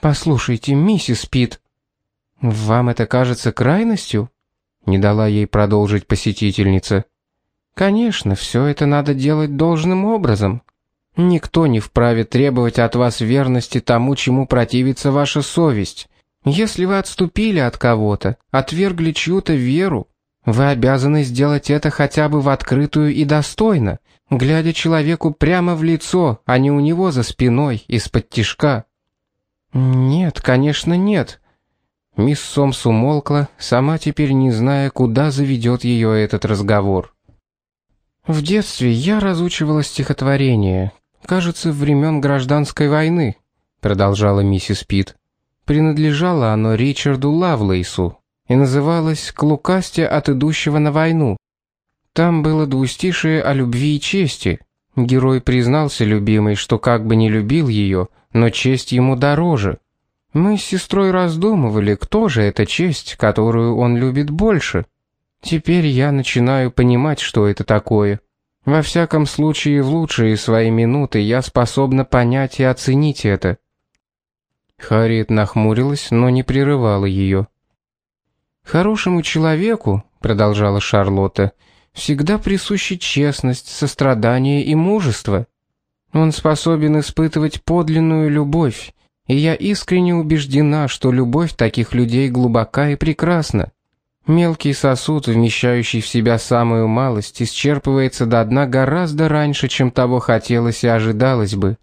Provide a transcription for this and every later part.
«Послушайте, миссис Питт, вам это кажется крайностью?» Не дала ей продолжить посетительница. «Конечно, все это надо делать должным образом. Никто не вправе требовать от вас верности тому, чему противится ваша совесть. Если вы отступили от кого-то, отвергли чью-то веру, вы обязаны сделать это хотя бы в открытую и достойно, глядя человеку прямо в лицо, а не у него за спиной, из-под тишка». «Нет, конечно, нет». Мисс Сомс умолкла, сама теперь не зная, куда заведет ее этот разговор. «В детстве я разучивала стихотворение, кажется, времен Гражданской войны», продолжала миссис Питт. «Принадлежало оно Ричарду Лавлейсу и называлось «К Лукасте от идущего на войну». Там было двустишие о любви и чести. Герой признался любимой, что как бы не любил ее, но честь ему дороже. Мы с сестрой раздумывали, кто же эта честь, которую он любит больше. Теперь я начинаю понимать, что это такое. Во всяком случае, в лучшие свои минуты я способна понять и оценить это». Харриет нахмурилась, но не прерывала ее. «Хорошему человеку, — продолжала Шарлотта, — всегда присущи честность, сострадание и мужество. Он способен испытывать подлинную любовь, и я искренне убеждена, что любовь таких людей глубока и прекрасна. Мелкий сосуд, вмещающий в себя самую малость, исчерпывается до дна гораздо раньше, чем того хотелось и ожидалось бы».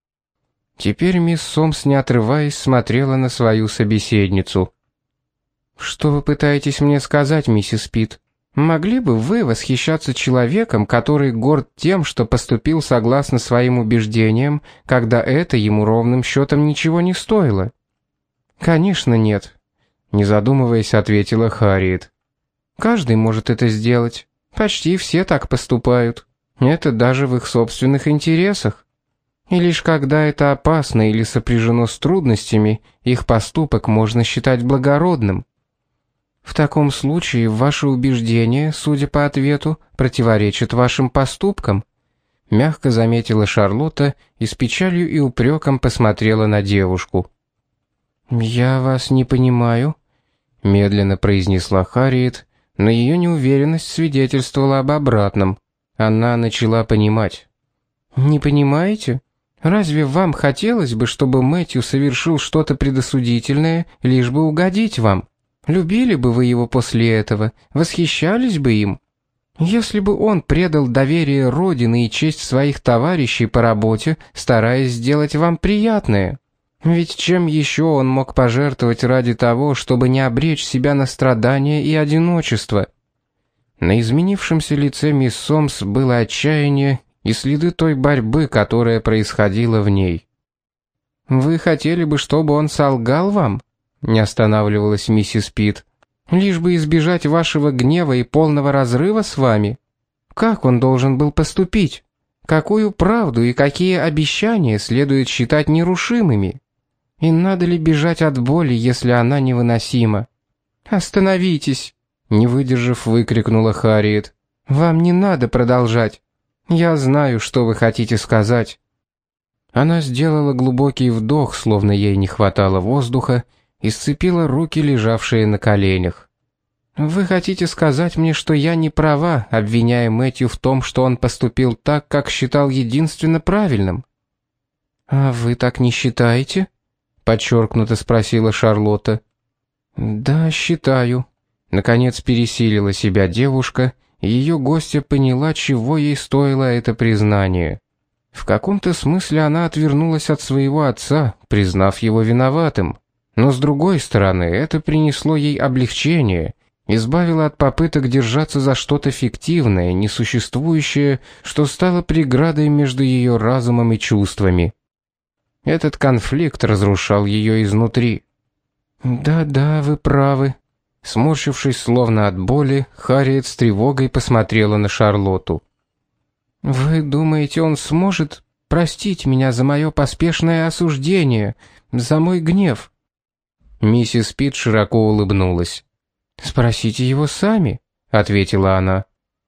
Теперь мисс Сомс, не отрываясь, смотрела на свою собеседницу. «Что вы пытаетесь мне сказать, миссис Питт? Могли бы вы восхищаться человеком, который горд тем, что поступил согласно своим убеждениям, когда это ему ровным счетом ничего не стоило?» «Конечно нет», — не задумываясь, ответила Харриет. «Каждый может это сделать. Почти все так поступают. Это даже в их собственных интересах. И лишь когда это опасно или сопряжено с трудностями, их поступок можно считать благородным. В таком случае ваши убеждения, судя по ответу, противоречат вашим поступкам», мягко заметила Шарлотта и с печалью и упреком посмотрела на девушку. «Я вас не понимаю», — медленно произнесла Харриет, но ее неуверенность свидетельствовала об обратном. Она начала понимать. «Не понимаете? Разве вам хотелось бы, чтобы Мэтью совершил что-то предосудительное, лишь бы угодить вам? Любили бы вы его после этого, восхищались бы им? Если бы он предал доверие Родины и честь своих товарищей по работе, стараясь сделать вам приятное? Ведь чем еще он мог пожертвовать ради того, чтобы не обречь себя на страдания и одиночество?» На изменившемся лице мисс Сомс было отчаяние и следы той борьбы, которая происходила в ней. «Вы хотели бы, чтобы он солгал вам?» — не останавливалась миссис Питт. «Лишь бы избежать вашего гнева и полного разрыва с вами? Как он должен был поступить? Какую правду и какие обещания следует считать нерушимыми? И надо ли бежать от боли, если она невыносима?» «Остановитесь!» — не выдержав, выкрикнула Харриет. «Вам не надо продолжать. Я знаю, что вы хотите сказать». Она сделала глубокий вдох, словно ей не хватало воздуха, и сцепила руки, лежавшие на коленях. «Вы хотите сказать мне, что я не права, обвиняя Мэтью в том, что он поступил так, как считал единственно правильным?» «А вы так не считаете?» — подчеркнуто спросила Шарлотта. «Да, считаю». Наконец пересилила себя девушка, и ее гостья поняла, чего ей стоило это признание. В каком-то смысле она отвернулась от своего отца, признав его виноватым. Но с другой стороны, это принесло ей облегчение, избавило от попыток держаться за что-то фиктивное, несуществующее, что стало преградой между ее разумом и чувствами. Этот конфликт разрушал ее изнутри. «Да-да, вы правы». Сморщившись словно от боли, Харриет с тревогой посмотрела на Шарлотту. «Вы думаете, он сможет простить меня за мое поспешное осуждение, за мой гнев?» Миссис Питт широко улыбнулась. «Спросите его сами», — ответила она.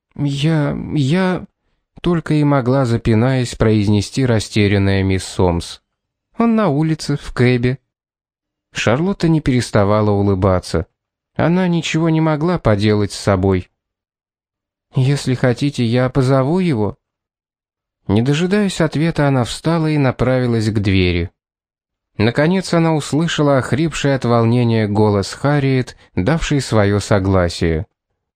Я...» Только и могла, запинаясь, произнести растерянная мисс Сомс. «Он на улице, в кэбе». Шарлотта не переставала улыбаться. Она ничего не могла поделать с собой. «Если хотите, я позову его?» Не дожидаясь ответа, она встала и направилась к двери. Наконец она услышала охрипший от волнения голос Харриет, давший свое согласие.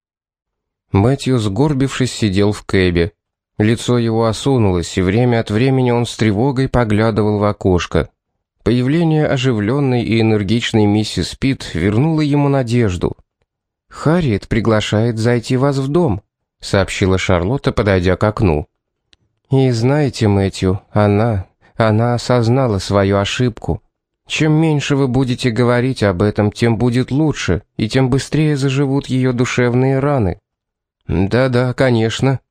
Мэтью, сгорбившись, сидел в кэбе. Лицо его осунулось, и время от времени он с тревогой поглядывал в окошко. Появление оживленной и энергичной миссис Питт вернуло ему надежду. «Харриет приглашает зайти вас в дом», — сообщила Шарлотта, подойдя к окну. «И знаете, Мэтью, она осознала свою ошибку. Чем меньше вы будете говорить об этом, тем будет лучше, и тем быстрее заживут ее душевные раны». «Да-да, конечно.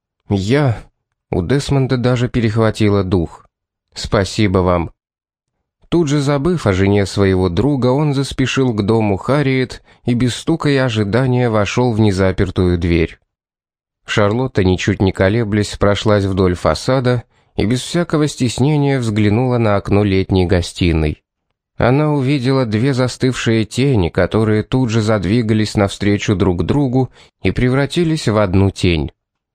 У Десмонда даже перехватило дух. «Спасибо вам». Тут же забыв о жене своего друга, он заспешил к дому Харриет и без стука и ожидания вошел в незапертую дверь. Шарлотта, ничуть не колеблясь, прошлась вдоль фасада и без всякого стеснения взглянула на окно летней гостиной. Она увидела две застывшие тени, которые тут же задвигались навстречу друг другу и превратились в одну тень.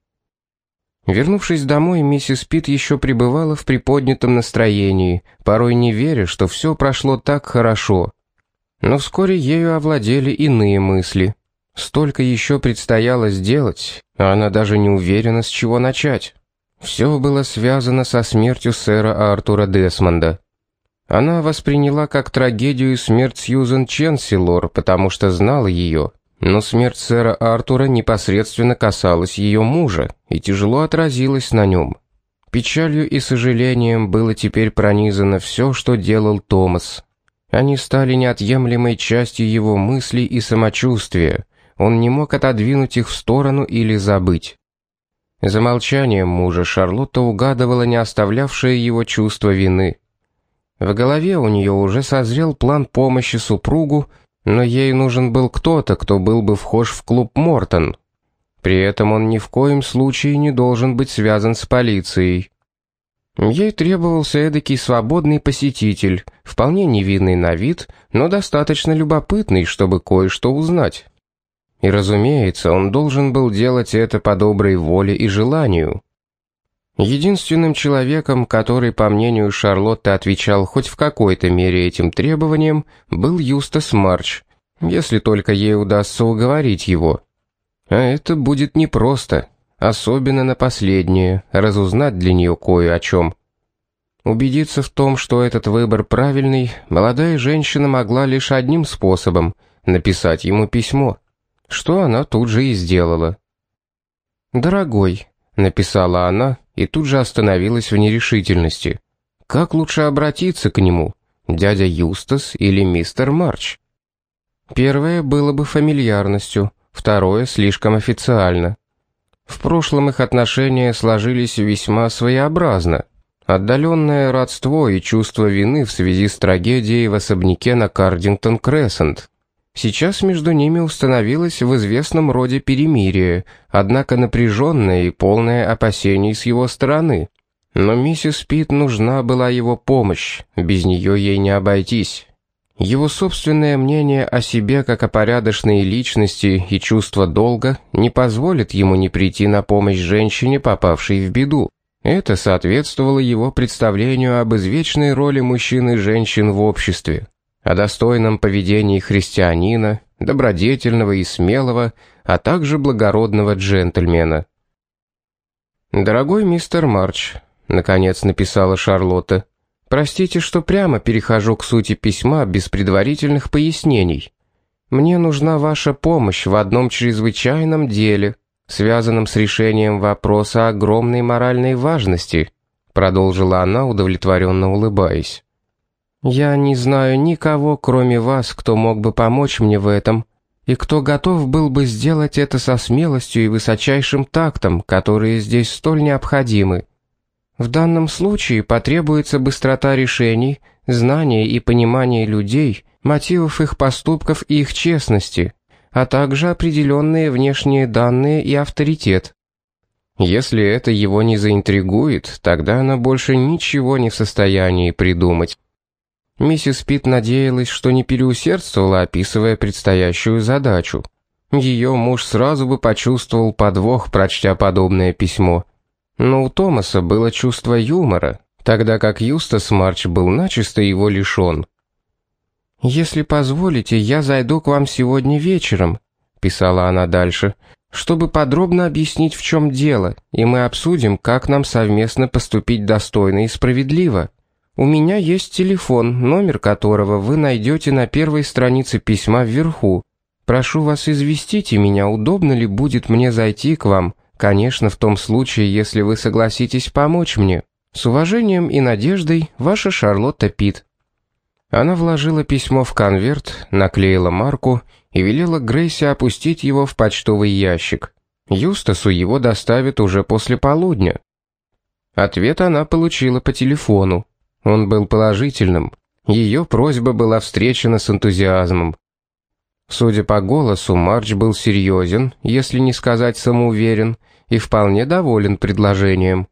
Вернувшись домой, миссис Питт еще пребывала в приподнятом настроении, порой не веря, что все прошло так хорошо. Но вскоре ею овладели иные мысли. Столько еще предстояло сделать, а она даже не уверена, с чего начать. Все было связано со смертью сэра Артура Десмонда. Она восприняла как трагедию смерть Сьюзен Ченсилор, потому что знала ее. Но смерть сэра Артура непосредственно касалась ее мужа и тяжело отразилась на нем. Печалью и сожалением было теперь пронизано все, что делал Томас. Они стали неотъемлемой частью его мыслей и самочувствия. Он не мог отодвинуть их в сторону или забыть. За молчанием мужа Шарлотта угадывала не оставлявшее его чувство вины. В голове у нее уже созрел план помощи супругу, но ей нужен был кто-то, кто был бы вхож в клуб Мортон. При этом он ни в коем случае не должен быть связан с полицией. Ей требовался эдакий свободный посетитель, вполне невинный на вид, но достаточно любопытный, чтобы кое-что узнать. И, разумеется, он должен был делать это по доброй воле и желанию. Единственным человеком, который, по мнению Шарлотты, отвечал хоть в какой-то мере этим требованиям, был Юстас Марч, если только ей удастся уговорить его. А это будет непросто, особенно на последнее, разузнать для нее кое о чем. Убедиться в том, что этот выбор правильный, молодая женщина могла лишь одним способом — написать ему письмо, что она тут же и сделала. «Дорогой», — написала она, и тут же остановилась в нерешительности. Как лучше обратиться к нему, дядя Юстас или мистер Марч? Первое было бы фамильярностью, второе слишком официально. В прошлом их отношения сложились весьма своеобразно. Отдаленное родство и чувство вины в связи с трагедией в особняке на Кардингтон-Крессент. Сейчас между ними установилось в известном роде перемирие, однако напряженное и полное опасений с его стороны. Но миссис Питт нужна была его помощь, без нее ей не обойтись. Его собственное мнение о себе как о порядочной личности и чувство долга не позволит ему не прийти на помощь женщине, попавшей в беду. Это соответствовало его представлению об извечной роли мужчин и женщин в обществе, о достойном поведении христианина, добродетельного и смелого, а также благородного джентльмена. «Дорогой мистер Марч», — наконец написала Шарлотта, — «простите, что прямо перехожу к сути письма без предварительных пояснений. Мне нужна ваша помощь в одном чрезвычайном деле, связанном с решением вопроса огромной моральной важности», — продолжила она, удовлетворенно улыбаясь. «Я не знаю никого, кроме вас, кто мог бы помочь мне в этом, и кто готов был бы сделать это со смелостью и высочайшим тактом, которые здесь столь необходимы. В данном случае потребуется быстрота решений, знание и понимание людей, мотивов их поступков и их честности, а также определенные внешние данные и авторитет. Если это его не заинтригует, тогда она больше ничего не в состоянии придумать». Миссис Питт надеялась, что не переусердствовала, описывая предстоящую задачу. Ее муж сразу бы почувствовал подвох, прочтя подобное письмо. Но у Томаса было чувство юмора, тогда как Юстас Марч был начисто его лишен. «Если позволите, я зайду к вам сегодня вечером», — писала она дальше, «чтобы подробно объяснить, в чем дело, и мы обсудим, как нам совместно поступить достойно и справедливо. У меня есть телефон, номер которого вы найдете на первой странице письма вверху. Прошу вас, известите меня, удобно ли будет мне зайти к вам, конечно, в том случае, если вы согласитесь помочь мне. С уважением и надеждой, ваша Шарлотта Питт». Она вложила письмо в конверт, наклеила марку и велела Грейси опустить его в почтовый ящик. Юстасу его доставят уже после полудня. Ответ она получила по телефону. Он был положительным. Ее просьба была встречена с энтузиазмом. Судя по голосу, Марч был серьезен, если не сказать самоуверен, и вполне доволен предложением.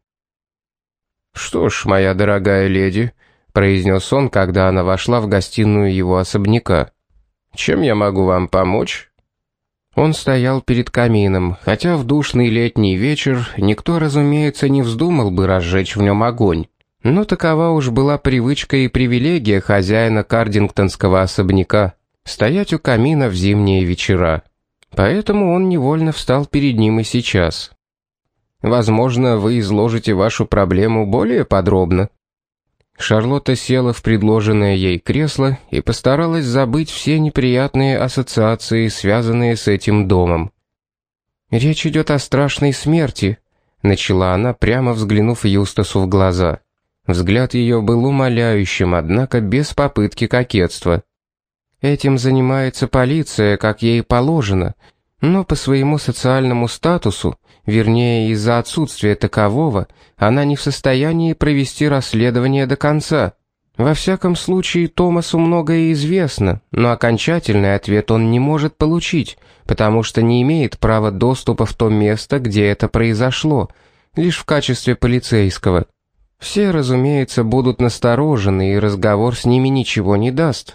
«Что ж, моя дорогая леди», — произнес он, когда она вошла в гостиную его особняка, — «чем я могу вам помочь?» Он стоял перед камином, хотя в душный летний вечер никто, разумеется, не вздумал бы разжечь в нем огонь. Но такова уж была привычка и привилегия хозяина кардингтонского особняка — стоять у камина в зимние вечера. Поэтому он невольно встал перед ним и сейчас. «Возможно, вы изложите вашу проблему более подробно». Шарлотта села в предложенное ей кресло и постаралась забыть все неприятные ассоциации, связанные с этим домом. «Речь идет о страшной смерти», — начала она, прямо взглянув Юстасу в глаза. Взгляд ее был умоляющим, однако без попытки кокетства. «Этим занимается полиция, как ей положено, но по своему социальному статусу, вернее, из-за отсутствия такового, она не в состоянии провести расследование до конца. Во всяком случае, Томасу многое известно, но окончательный ответ он не может получить, потому что не имеет права доступа в то место, где это произошло, лишь в качестве полицейского. Все, разумеется, будут насторожены, и разговор с ними ничего не даст».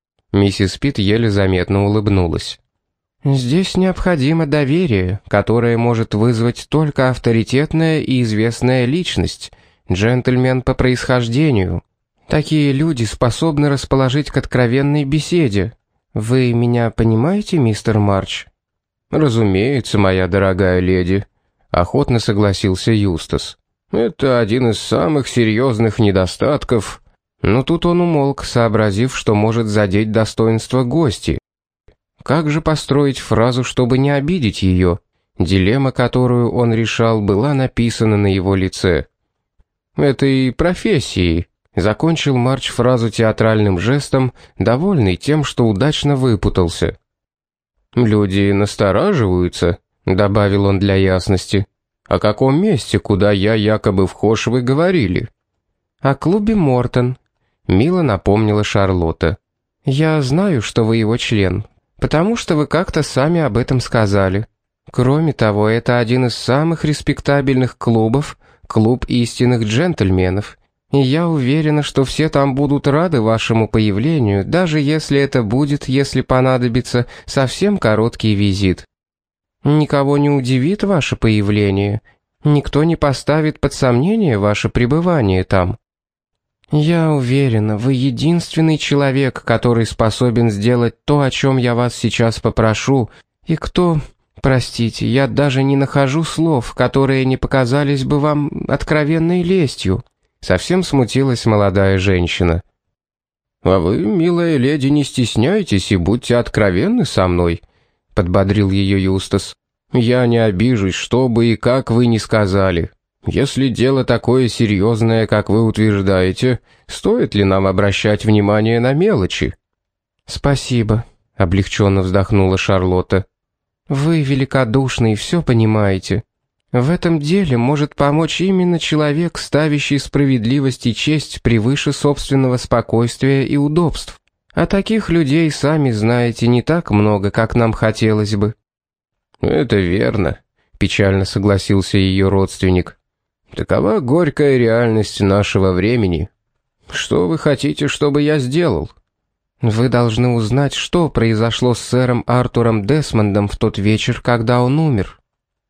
Миссис Питт еле заметно улыбнулась. «Здесь необходимо доверие, которое может вызвать только авторитетная и известная личность, джентльмен по происхождению. Такие люди способны расположить к откровенной беседе. Вы меня понимаете, мистер Марч?» «Разумеется, моя дорогая леди», — охотно согласился Юстас. «Это один из самых серьезных недостатков». Но тут он умолк, сообразив, что может задеть достоинство гости. Как же построить фразу, чтобы не обидеть ее? Дилемма, которую он решал, была написана на его лице. «Этой профессии», — закончил Марч фразу театральным жестом, довольный тем, что удачно выпутался. «Люди настораживаются», — добавил он для ясности. «О каком месте, куда я якобы вхож, вы говорили?» «О клубе Мортон», — мило напомнила Шарлотта. «Я знаю, что вы его член, потому что вы как-то сами об этом сказали. Кроме того, это один из самых респектабельных клубов, клуб истинных джентльменов, и я уверена, что все там будут рады вашему появлению, даже если это будет, если понадобится, совсем короткий визит. Никого не удивит ваше появление, никто не поставит под сомнение ваше пребывание там. Я уверена, вы единственный человек, который способен сделать то, о чем я вас сейчас попрошу, и кто, простите, я даже не нахожу слов, которые не показались бы вам откровенной лестью». Совсем смутилась молодая женщина. «А вы, милая леди, не стесняйтесь и будьте откровенны со мной», — подбодрил ее Юстас. «Я не обижусь, что бы и как вы ни сказали. Если дело такое серьезное, как вы утверждаете, стоит ли нам обращать внимание на мелочи?» «Спасибо», — облегченно вздохнула Шарлотта. «Вы великодушны и все понимаете. В этом деле может помочь именно человек, ставящий справедливость и честь превыше собственного спокойствия и удобств. А таких людей, сами знаете, не так много, как нам хотелось бы». «Это верно», — печально согласился ее родственник. «Такова горькая реальность нашего времени. Что вы хотите, чтобы я сделал? Вы должны узнать, что произошло с сэром Артуром Десмондом в тот вечер, когда он умер.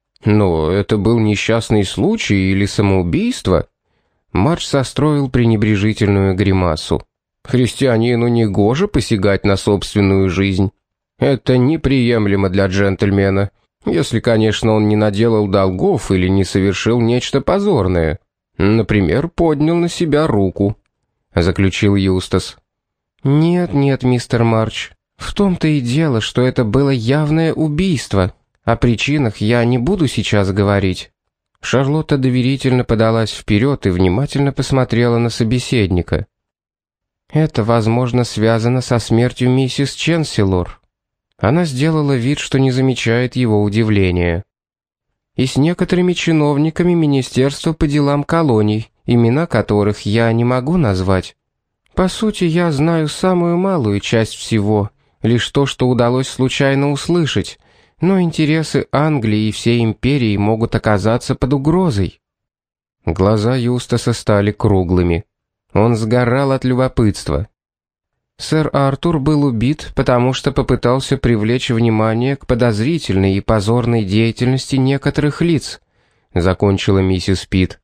Но это был несчастный случай или самоубийство? Мардж состроил пренебрежительную гримасу. Христианину негоже посягать на собственную жизнь. Это неприемлемо для джентльмена, если, конечно, он не наделал долгов или не совершил нечто позорное. Например, поднял на себя руку, заключил Юстас. Нет, мистер Мардж. В том-то и дело, что это было явное убийство. О причинах я не буду сейчас говорить. Шарлотта доверительно подалась вперед и внимательно посмотрела на собеседника. Это, возможно, связано со смертью миссис Ченсилор. Она сделала вид, что не замечает его удивления. И с некоторыми чиновниками Министерства по делам колоний, имена которых я не могу назвать. По сути, я знаю самую малую часть всего, лишь то, что удалось случайно услышать, но интересы Англии и всей империи могут оказаться под угрозой. Глаза Юстаса стали круглыми. Он сгорал от любопытства. Сэр Артур был убит, потому что попытался привлечь внимание к подозрительной и позорной деятельности некоторых лиц, закончила миссис Питт.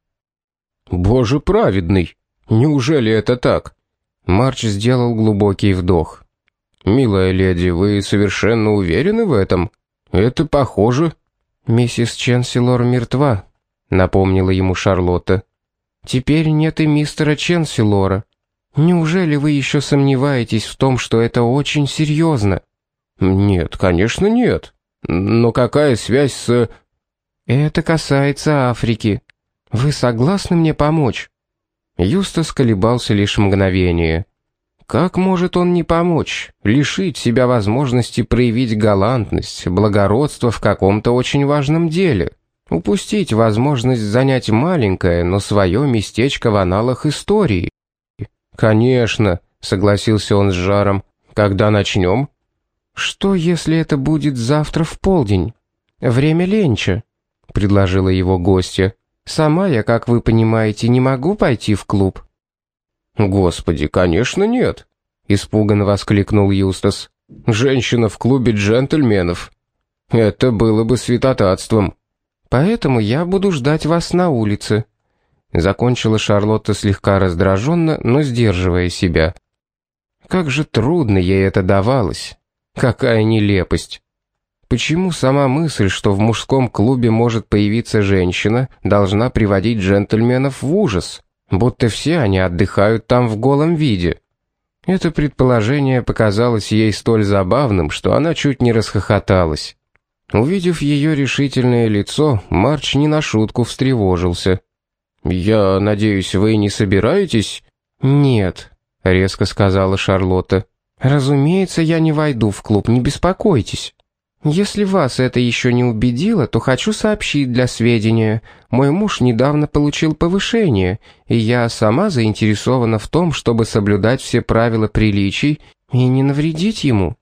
Боже праведный, неужели это так? Мардж сделал глубокий вдох. Милая леди, вы совершенно уверены в этом? Это похоже. Миссис Ченсилор мертва, напомнила ему Шарлотта. Теперь нет и мистера Ченсилора. Неужели вы еще сомневаетесь в том, что это очень серьезно? Нет, конечно, нет. Но какая связь с... Это касается Африки. Вы согласны мне помочь? Юстас колебался лишь мгновение. Как может он не помочь, лишить себя возможности проявить галантность, благородство в каком-то очень важном деле, упустить возможность занять маленькое, но свое местечко в аналах истории? «Конечно», — согласился он с жаром. «Когда начнем?» «Что, если это будет завтра в полдень? Время ленча», — предложила его гостья. «Сама я, как вы понимаете, не могу пойти в клуб». «Господи, конечно нет», — испуганно воскликнул Юстас. «Женщина в клубе джентльменов. Это было бы святотатством». «Поэтому я буду ждать вас на улице», — закончила Шарлотта слегка раздраженно, но сдерживая себя. Как же трудно ей это давалось. Какая нелепость. Почему сама мысль, что в мужском клубе может появиться женщина, должна приводить джентльменов в ужас, будто все они отдыхают там в голом виде? Это предположение показалось ей столь забавным, что она чуть не расхохоталась. Увидев ее решительное лицо, Мардж не на шутку встревожился. «Я надеюсь, вы не собираетесь?» «Нет», — резко сказала Шарлотта. «Разумеется, я не войду в клуб, не беспокойтесь. Если вас это еще не убедило, то хочу сообщить для сведения. Мой муж недавно получил повышение, и я сама заинтересована в том, чтобы соблюдать все правила приличий и не навредить ему».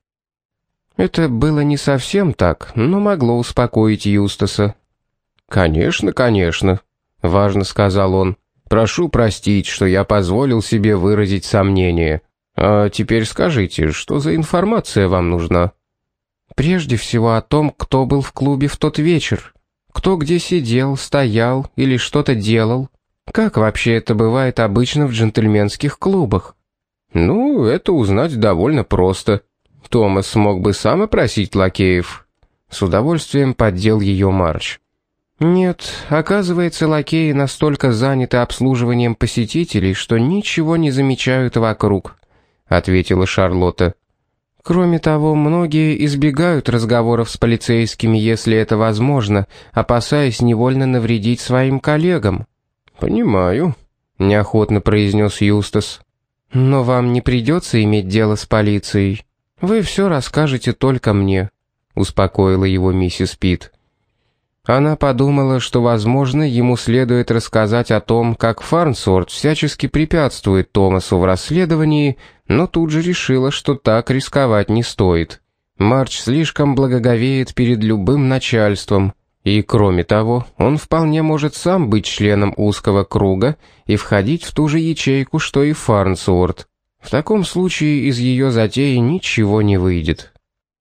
Это было не совсем так, но могло успокоить Юстаса. «Конечно, конечно», — важно сказал он. «Прошу простить, что я позволил себе выразить сомнение. А теперь скажите, что за информация вам нужна?» «Прежде всего о том, кто был в клубе в тот вечер. Кто где сидел, стоял или что-то делал. Как вообще это бывает обычно в джентльменских клубах?» «Ну, это узнать довольно просто. Томас мог бы сам опросить лакеев». С удовольствием поддел ее Мардж. «Нет, оказывается, лакеи настолько заняты обслуживанием посетителей, что ничего не замечают вокруг», — ответила Шарлотта. «Кроме того, многие избегают разговоров с полицейскими, если это возможно, опасаясь невольно навредить своим коллегам». «Понимаю», — неохотно произнес Юстас. «Но вам не придется иметь дело с полицией. Вы все расскажете только мне», — успокоила его миссис Питт. Она подумала, что, возможно, ему следует рассказать о том, как Фарнсворт всячески препятствует Томасу в расследовании, но тут же решила, что так рисковать не стоит. Мардж слишком благоговеет перед любым начальством. И кроме того, он вполне может сам быть членом узкого круга и входить в ту же ячейку, что и Фарнсворт. В таком случае из ее затеи ничего не выйдет.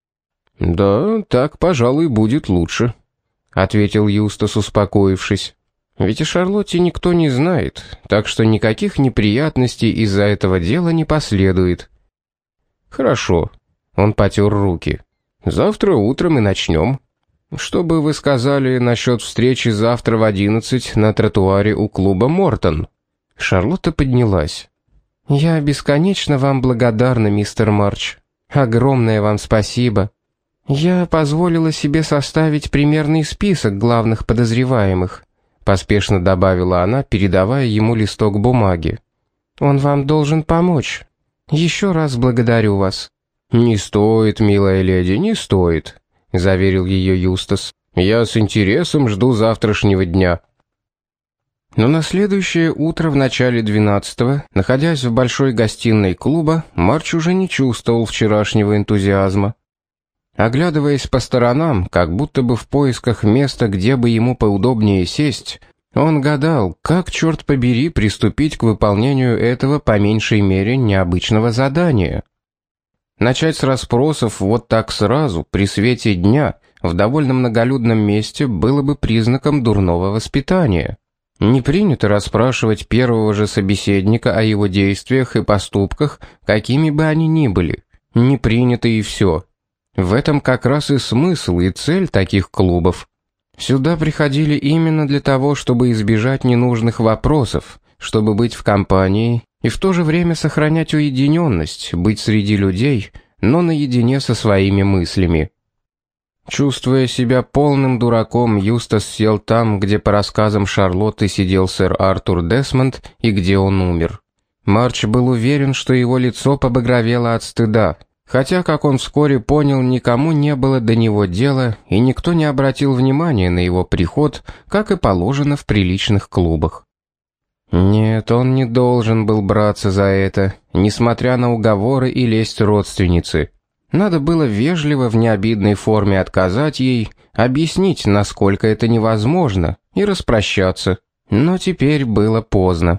«Да, так, пожалуй, будет лучше», — ответил Юстас, успокоившись. «Ведь о Шарлотте никто не знает, так что никаких неприятностей из-за этого дела не последует». «Хорошо», — он потер руки. «Завтра утром и начнем. Что бы вы сказали насчет встречи завтра в 11 на тротуаре у клуба «Мортон»?» Шарлотта поднялась. «Я бесконечно вам благодарна, мистер Марч. Огромное вам спасибо. Я позволила себе составить примерный список главных подозреваемых», поспешно добавила она, передавая ему листок бумаги. «Он вам должен помочь. Еще раз благодарю вас». «Не стоит, милая леди, не стоит», — заверил ее Юстас. «Я с интересом жду завтрашнего дня». Но на следующее утро в начале 12-го, находясь в большой гостиной клуба, Марч уже не чувствовал вчерашнего энтузиазма. Оглядываясь по сторонам, как будто бы в поисках места, где бы ему поудобнее сесть, он гадал, как, черт побери, приступить к выполнению этого по меньшей мере необычного задания. Начать с расспросов вот так сразу, при свете дня, в довольно многолюдном месте, было бы признаком дурного воспитания. Не принято расспрашивать первого же собеседника о его действиях и поступках, какими бы они ни были. Не принято и все. В этом как раз и смысл и цель таких клубов. Сюда приходили именно для того, чтобы избежать ненужных вопросов, чтобы быть в компании и в то же время сохранять уединенность, быть среди людей, но наедине со своими мыслями. Чувствуя себя полным дураком, Юстас сел там, где по рассказам Шарлотты сидел сэр Артур Десмонд и где он умер. Марч был уверен, что его лицо побагровело от стыда, хотя, как он вскоре понял, никому не было до него дела, и никто не обратил внимания на его приход, как и положено в приличных клубах. Нет, он не должен был браться за это, несмотря на уговоры и лесть родственницы. Надо было вежливо в необидной форме отказать ей, объяснить, насколько это невозможно, и распрощаться. Но теперь было поздно.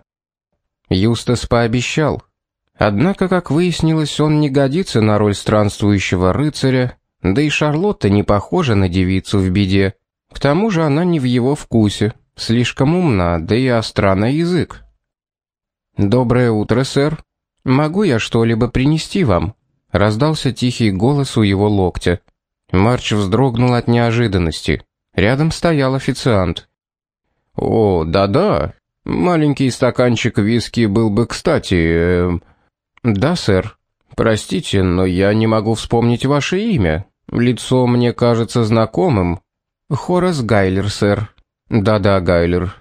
Юстас пообещал. Однако, как выяснилось, он не годится на роль странствующего рыцаря, да и Шарлотта не похожа на девицу в беде. К тому же она не в его вкусе, слишком умна, да и остра на язык. «Доброе утро, сэр. Могу я что-либо принести вам?» Раздался тихий голос у его локтя. Марч вздрогнул от неожиданности. Рядом стоял официант. «О, да-да. Маленький стаканчик виски был бы кстати. «Да, сэр. Простите, но я не могу вспомнить ваше имя. Лицо мне кажется знакомым». «Хорас Гайлер, сэр». «Да-да, Гайлер.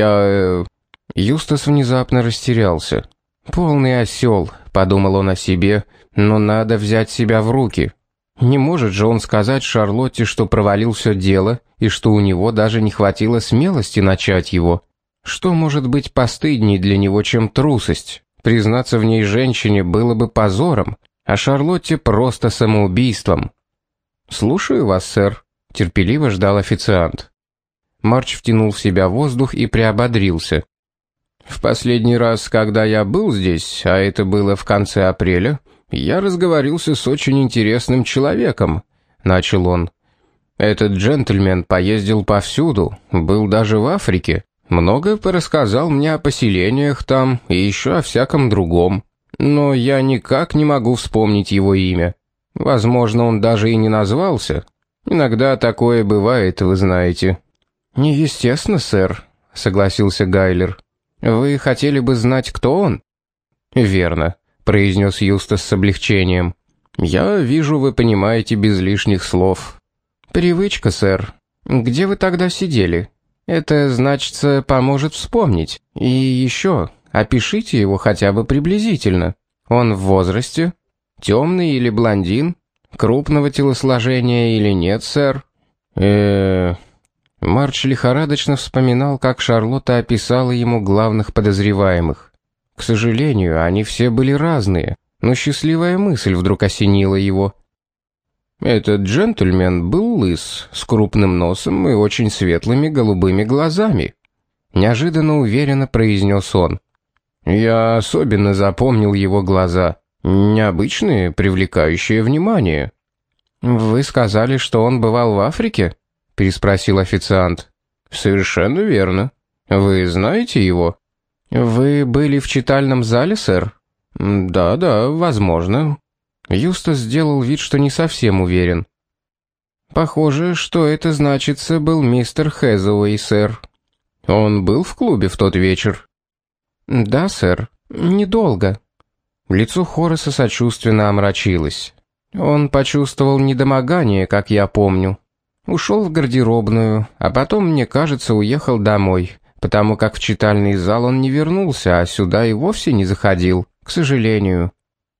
Юстас внезапно растерялся. «Полный осел», — подумал он о себе, — «но надо взять себя в руки. Не может же он сказать Шарлотте, что провалил все дело, и что у него даже не хватило смелости начать его. Что может быть постыдней для него, чем трусость? Признаться в ней женщине было бы позором, а Шарлотте просто самоубийством». «Слушаю вас, сэр», — терпеливо ждал официант. Марч втянул в себя воздух и приободрился. «В последний раз, когда я был здесь, а это было в конце апреля, я разговорился с очень интересным человеком», — начал он. «Этот джентльмен поездил повсюду, был даже в Африке, много порассказал мне о поселениях там и еще о всяком другом, но я никак не могу вспомнить его имя. Возможно, он даже и не назвался. Иногда такое бывает, вы знаете». «Естественно, сэр», — согласился Гайлер. «Вы хотели бы знать, кто он?» «Верно», — произнес Юстас с облегчением. «Я вижу, вы понимаете без лишних слов». «Привычка, сэр. Где вы тогда сидели? Это, значится, поможет вспомнить. И еще, опишите его хотя бы приблизительно. Он в возрасте? Темный или блондин? Крупного телосложения или нет, сэр?» Марч лихорадочно вспоминал, как Шарлотта описала ему главных подозреваемых. К сожалению, они все были разные, но счастливая мысль вдруг осенила его. Этот джентльмен был лыс, с крупным носом и очень светлыми голубыми глазами. Неожиданно уверенно произнес он. Я особенно запомнил его глаза. Необычные, привлекающие внимание. «Вы сказали, что он бывал в Африке?» — переспросил официант. «Совершенно верно. Вы знаете его?» «Вы были в читальном зале, сэр?» «Да, возможно». Юстас сделал вид, что не совсем уверен. «Похоже, что это значится был мистер Хэзуэй, сэр». «Он был в клубе в тот вечер?» «Да, сэр. Недолго». Лицо Хорреса сочувственно омрачилось. Он почувствовал недомогание, как я помню. Ушел в гардеробную, а потом, мне кажется, уехал домой, потому как в читальный зал он не вернулся, а сюда и вовсе не заходил, к сожалению.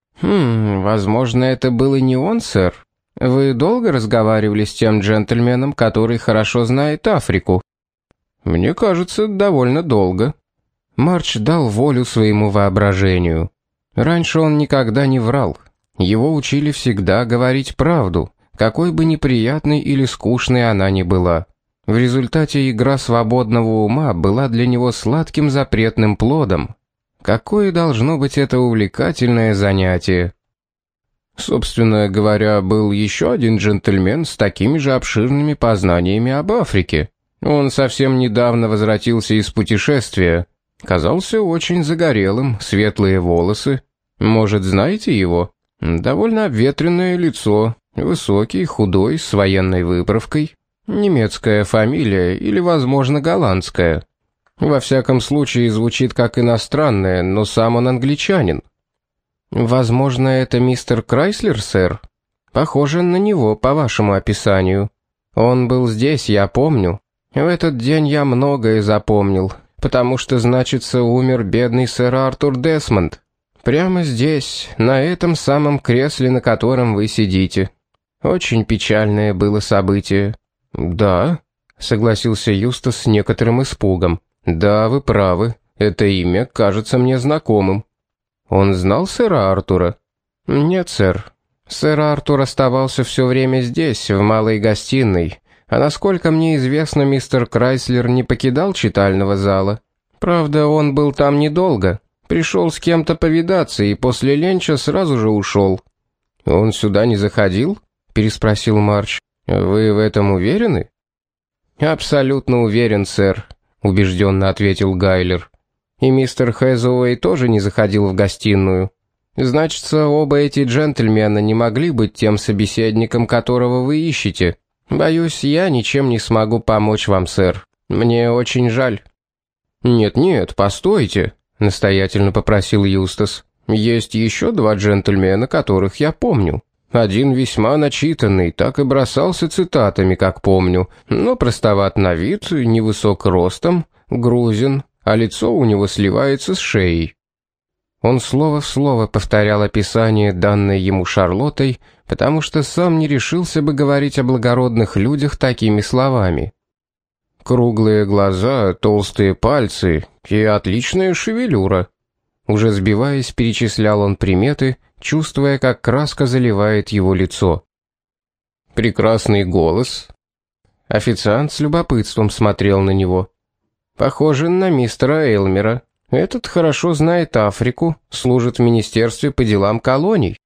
Возможно, это был и не он, сэр. Вы долго разговаривали с тем джентльменом, который хорошо знает Африку? Мне кажется, довольно долго. Марч дал волю своему воображению. Раньше он никогда не врал. Его учили всегда говорить правду, какой бы неприятной или скучной она ни была. В результате игра свободного ума была для него сладким запретным плодом. Какое должно быть это увлекательное занятие? Собственно говоря, был еще один джентльмен с такими же обширными познаниями об Африке. Он совсем недавно возвратился из путешествия. Казался очень загорелым, светлые волосы. Может, знаете его? Довольно обветренное лицо, высокий, худой, с военной выправкой. Немецкая фамилия или, возможно, голландская. Во всяком случае, звучит как иностранное, но сам он англичанин. Возможно, это мистер Крайслер, сэр? Похоже на него, по вашему описанию. Он был здесь, я помню. В этот день я многое запомнил, потому что, значится, умер бедный сэр Артур Десмонд. Прямо здесь, на этом самом кресле, на котором вы сидите. Очень печальное было событие. Да, согласился Юстас с некоторым испугом. Да, вы правы. Это имя кажется мне знакомым. Он знал сэра Артура? Нет, сэр. Сэр Артур оставался все время здесь, в малой гостиной. А насколько мне известно, мистер Крайслер не покидал читального зала. Правда, он был там недолго. Пришел с кем-то повидаться и после ленча сразу же ушел. Он сюда не заходил? Переспросил Марч. Вы в этом уверены? Абсолютно уверен, сэр, убежденно ответил Гайлер. И мистер Хэзуэй тоже не заходил в гостиную. Значится, оба эти джентльмена не могли быть тем собеседником, которого вы ищете. Боюсь, я ничем не смогу помочь вам, сэр. Мне очень жаль. Нет, постойте, настоятельно попросил Юстас. Есть еще два джентльмена, которых я помню. Один весьма начитанный, так и бросался цитатами, как помню, но простоват на вид, невысок ростом, грузин, а лицо у него сливается с шеей. Он слово в слово повторял описание, данное ему Шарлоттой, потому что сам не решился бы говорить о благородных людях такими словами. Круглые глаза, толстые пальцы и отличная шевелюра. Уже сбиваясь, перечислял он приметы, чувствуя, как краска заливает его лицо. Прекрасный голос. Официант с любопытством смотрел на него. Похоже на мистера Эйлмера. Этот хорошо знает Африку, служит в Министерстве по делам колоний.